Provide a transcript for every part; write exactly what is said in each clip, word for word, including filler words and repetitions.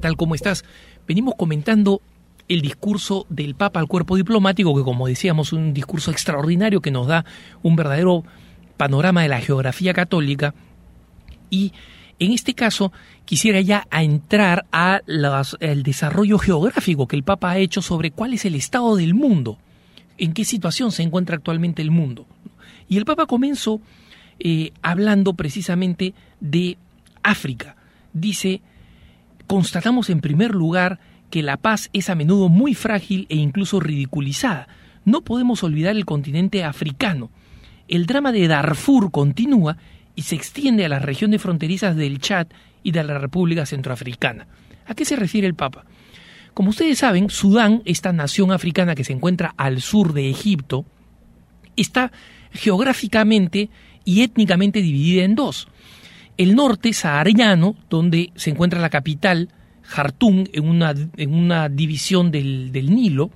tal? ¿Cómo estás? Venimos comentando el discurso del Papa al cuerpo diplomático, que como decíamos, es un discurso extraordinario que nos da un verdadero panorama de la geografía católica. Y en este caso quisiera ya a entrar a las, el desarrollo geográfico que el Papa ha hecho sobre cuál es el estado del mundo, en qué situación se encuentra actualmente el mundo. Y el Papa comenzó eh, hablando precisamente de África. Dice: constatamos en primer lugar que la paz es a menudo muy frágil e incluso ridiculizada. No podemos olvidar el continente africano. El drama de Darfur continúa y se extiende a las regiones fronterizas del Chad y de la República Centroafricana. ¿A qué se refiere el Papa? Como ustedes saben, Sudán, esta nación africana que se encuentra al sur de Egipto, está geográficamente y étnicamente dividida en dos. El norte sahariano, donde se encuentra la capital, Jartum, en una, en una división del, del Nilo,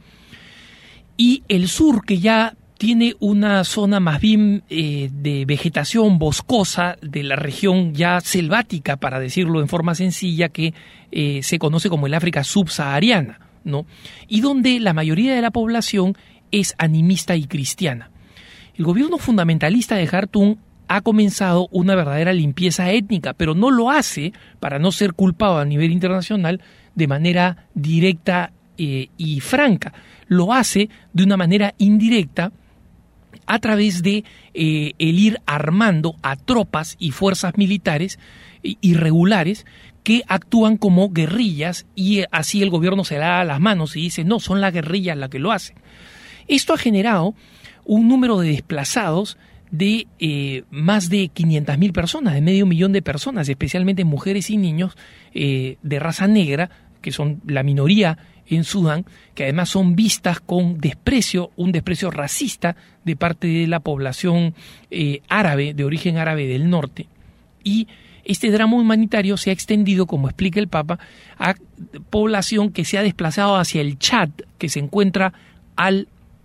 y el sur, que ya tiene una zona más bien eh, de vegetación boscosa, de la región ya selvática, para decirlo en forma sencilla, que eh, se conoce como el África subsahariana, ¿no? Y donde la mayoría de la población es animista y cristiana. El gobierno fundamentalista de Jartum ha comenzado una verdadera limpieza étnica, pero no lo hace, para no ser culpado a nivel internacional, de manera directa eh, y franca. Lo hace de una manera indirecta, a través de eh, el ir armando a tropas y fuerzas militares irregulares que actúan como guerrillas, y así el gobierno se da las manos y dice: no, son las guerrillas las que lo hacen. Esto ha generado un número de desplazados de eh, más de quinientas mil personas, de medio millón de personas, especialmente mujeres y niños eh, de raza negra, que son la minoría en Sudán, que además son vistas con desprecio, un desprecio racista de parte de la población eh, árabe, de origen árabe del norte. Y este drama humanitario se ha extendido, como explica el Papa, a población que se ha desplazado hacia el Chad, que se encuentra al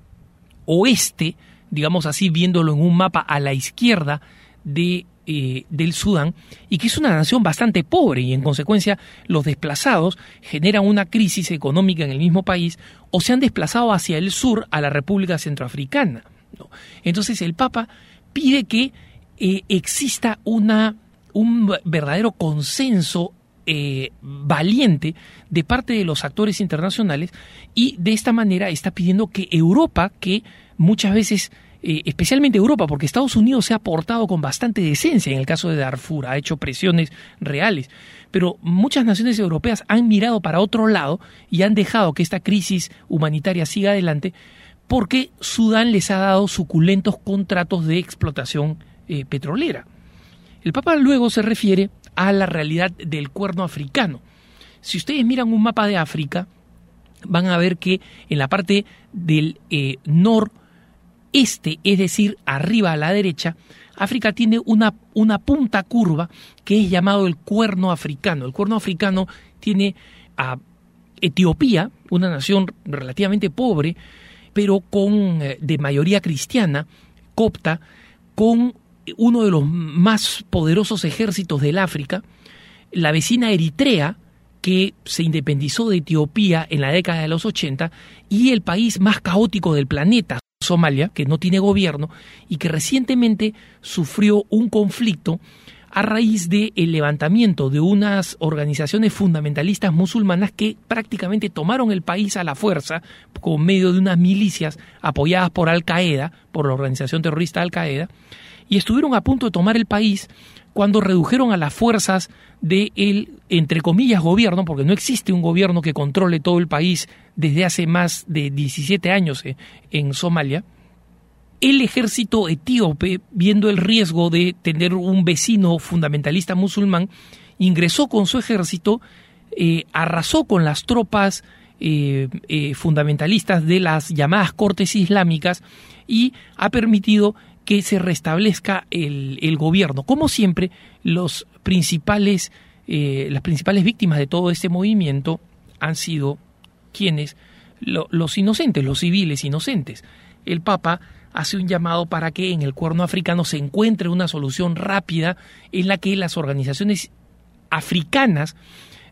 oeste, digamos así, viéndolo en un mapa a la izquierda de, eh, del Sudán, y que es una nación bastante pobre, y en consecuencia los desplazados generan una crisis económica en el mismo país, o se han desplazado hacia el sur, a la República Centroafricana, ¿no? Entonces el Papa pide que eh, exista una, un verdadero consenso eh, valiente de parte de los actores internacionales, y de esta manera está pidiendo que Europa, que muchas veces, eh, especialmente Europa, porque Estados Unidos se ha portado con bastante decencia en el caso de Darfur, ha hecho presiones reales, pero muchas naciones europeas han mirado para otro lado y han dejado que esta crisis humanitaria siga adelante, porque Sudán les ha dado suculentos contratos de explotación eh, petrolera. El Papa luego se refiere a la realidad del Cuerno africano. Si ustedes miran un mapa de África, van a ver que en la parte del eh, noreste, es decir, arriba a la derecha, África tiene una, una punta curva que es llamado el Cuerno africano. El Cuerno africano tiene a Etiopía, una nación relativamente pobre, pero con eh, de mayoría cristiana, copta, con uno de los más poderosos ejércitos del África, la vecina Eritrea, que se independizó de Etiopía en la década de los ochenta, y el país más caótico del planeta, Somalia, que no tiene gobierno y que recientemente sufrió un conflicto a raíz del levantamiento de unas organizaciones fundamentalistas musulmanas que prácticamente tomaron el país a la fuerza por medio de unas milicias apoyadas por Al-Qaeda, por la organización terrorista Al-Qaeda, y estuvieron a punto de tomar el país cuando redujeron a las fuerzas del, entre comillas, gobierno, porque no existe un gobierno que controle todo el país desde hace más de diecisiete años en Somalia. El ejército etíope, viendo el riesgo de tener un vecino fundamentalista musulmán, ingresó con su ejército, eh, arrasó con las tropas eh, eh, fundamentalistas de las llamadas cortes islámicas y ha permitido que se restablezca el, el gobierno. Como siempre, los principales, eh, las principales víctimas de todo este movimiento han sido quienes, lo, los inocentes, los civiles inocentes. El Papa hace un llamado para que en el Cuerno africano se encuentre una solución rápida en la que las organizaciones africanas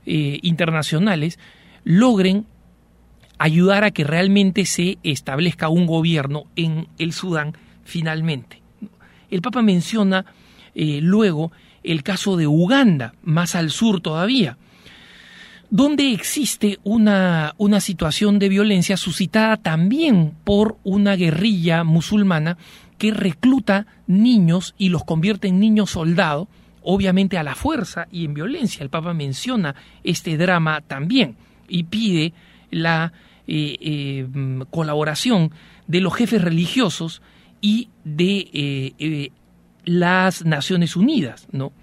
eh, internacionales logren ayudar a que realmente se establezca un gobierno en el Sudán finalmente. El Papa menciona eh, luego el caso de Uganda, más al sur todavía, donde existe una, una situación de violencia suscitada también por una guerrilla musulmana que recluta niños y los convierte en niños soldados, obviamente a la fuerza y en violencia. El Papa menciona este drama también y pide la eh, eh, colaboración de los jefes religiosos y de eh, eh, las Naciones Unidas, ¿no?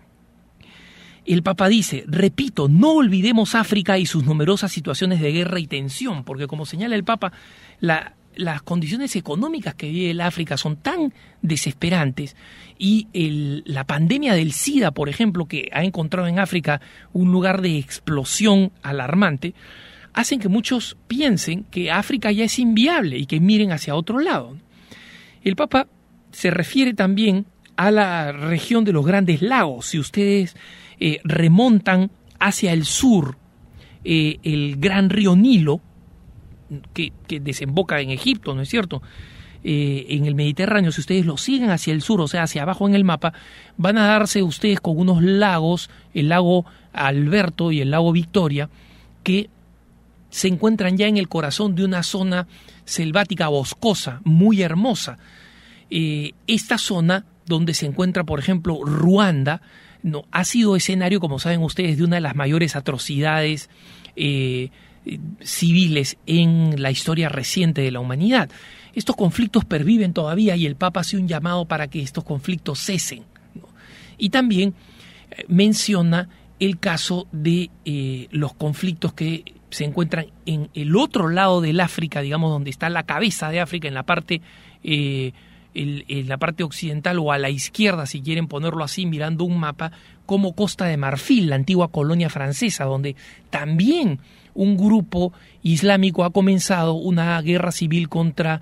El Papa dice, repito, no olvidemos África y sus numerosas situaciones de guerra y tensión, porque como señala el Papa, la, las condiciones económicas que vive el África son tan desesperantes y el, la pandemia del SIDA, por ejemplo, que ha encontrado en África un lugar de explosión alarmante, hacen que muchos piensen que África ya es inviable y que miren hacia otro lado. El Papa se refiere también a la región de los Grandes Lagos. Si ustedes eh, remontan hacia el sur eh, el gran río Nilo, que, que desemboca en Egipto, ¿no es cierto?, eh, en el Mediterráneo, si ustedes lo siguen hacia el sur, o sea, hacia abajo en el mapa, van a darse ustedes con unos lagos, el lago Alberto y el lago Victoria, que se encuentran ya en el corazón de una zona selvática boscosa, muy hermosa. Eh, esta zona donde se encuentra, por ejemplo, Ruanda, no, ha sido escenario, como saben ustedes, de una de las mayores atrocidades eh, civiles en la historia reciente de la humanidad. Estos conflictos perviven todavía y el Papa hace un llamado para que estos conflictos cesen, ¿no? Y también eh, menciona el caso de eh, los conflictos que se encuentran en el otro lado del África, digamos, donde está la cabeza de África, en la parte eh, el, en la parte occidental o a la izquierda, si quieren ponerlo así, mirando un mapa, como Costa de Marfil, la antigua colonia francesa, donde también un grupo islámico ha comenzado una guerra civil contra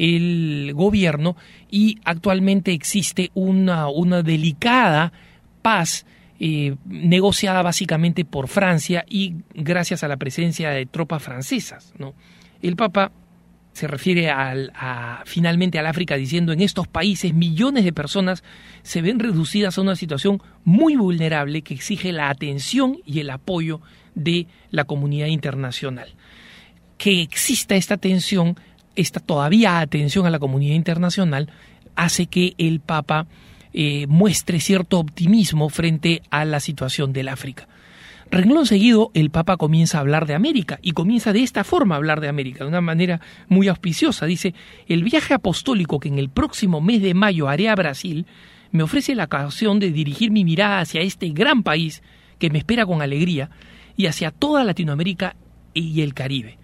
el gobierno y actualmente existe una, una delicada paz eh, negociada básicamente por Francia y gracias a la presencia de tropas francesas, ¿no? El Papa se refiere al, a, finalmente al África diciendo: en estos países millones de personas se ven reducidas a una situación muy vulnerable que exige la atención y el apoyo de la comunidad internacional. Que exista esta atención, esta todavía atención a la comunidad internacional, hace que el Papa eh, muestre cierto optimismo frente a la situación del África. Renglón seguido, el Papa comienza a hablar de América, y comienza de esta forma a hablar de América, de una manera muy auspiciosa. Dice: el viaje apostólico que en el próximo mes de mayo haré a Brasil me ofrece la ocasión de dirigir mi mirada hacia este gran país que me espera con alegría y hacia toda Latinoamérica y el Caribe.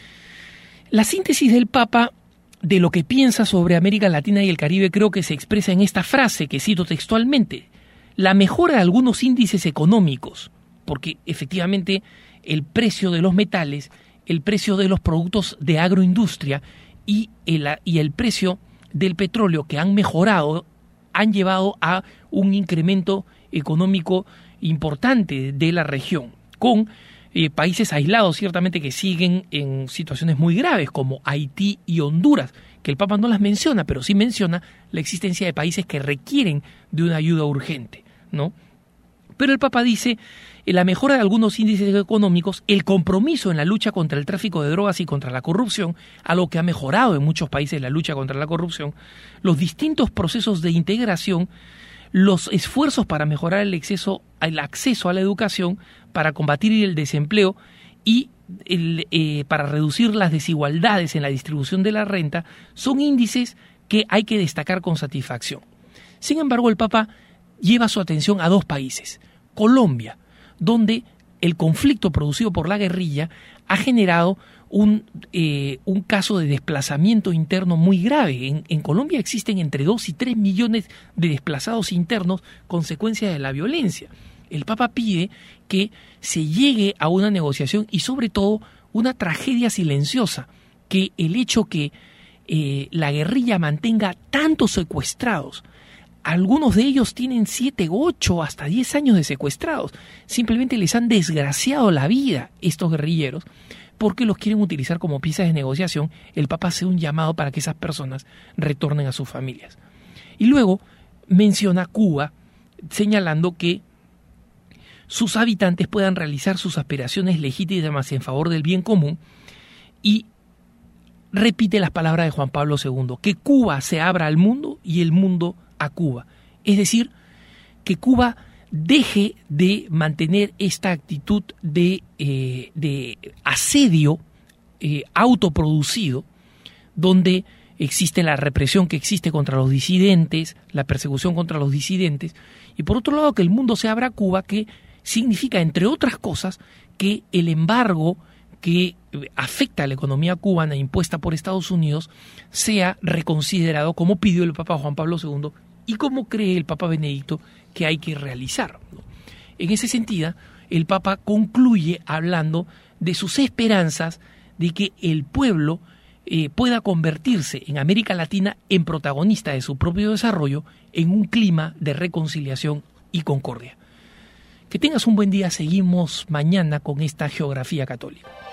La síntesis del Papa de lo que piensa sobre América Latina y el Caribe creo que se expresa en esta frase que cito textualmente: la mejora de algunos índices económicos, porque efectivamente el precio de los metales, el precio de los productos de agroindustria y el, y el precio del petróleo que han mejorado han llevado a un incremento económico importante de la región, con eh, países aislados ciertamente que siguen en situaciones muy graves como Haití y Honduras, que el Papa no las menciona, pero sí menciona la existencia de países que requieren de una ayuda urgente, ¿no? Pero el Papa dice: en la mejora de algunos índices económicos, el compromiso en la lucha contra el tráfico de drogas y contra la corrupción, algo que ha mejorado en muchos países la lucha contra la corrupción, los distintos procesos de integración, los esfuerzos para mejorar el acceso, el acceso a la educación, para combatir el desempleo y el, eh, para reducir las desigualdades en la distribución de la renta, son índices que hay que destacar con satisfacción. Sin embargo, el Papa lleva su atención a dos países: Colombia, donde el conflicto producido por la guerrilla ha generado un, eh, un caso de desplazamiento interno muy grave. En, en Colombia existen entre dos y tres millones de desplazados internos consecuencia de la violencia. El Papa pide que se llegue a una negociación y sobre todo una tragedia silenciosa, que el hecho que eh, la guerrilla mantenga tantos secuestrados algunos de ellos tienen siete, ocho, hasta diez años de secuestrados. Simplemente les han desgraciado la vida estos guerrilleros porque los quieren utilizar como piezas de negociación. El Papa hace un llamado para que esas personas retornen a sus familias. Y luego menciona Cuba, señalando que sus habitantes puedan realizar sus aspiraciones legítimas en favor del bien común, y repite las palabras de Juan Pablo segundo, que Cuba se abra al mundo y el mundo a Cuba. Es decir, que Cuba deje de mantener esta actitud de, eh, de asedio eh, autoproducido, donde existe la represión que existe contra los disidentes, la persecución contra los disidentes, y por otro lado que el mundo se abra a Cuba, que significa, entre otras cosas, que el embargo que afecta a la economía cubana impuesta por Estados Unidos sea reconsiderado, como pidió el Papa Juan Pablo segundo y como cree el Papa Benedicto que hay que realizar, ¿no? En ese sentido, el Papa concluye hablando de sus esperanzas de que el pueblo eh, pueda convertirse en América Latina en protagonista de su propio desarrollo en un clima de reconciliación y concordia. Que tengas un buen día. Seguimos mañana con esta geografía católica.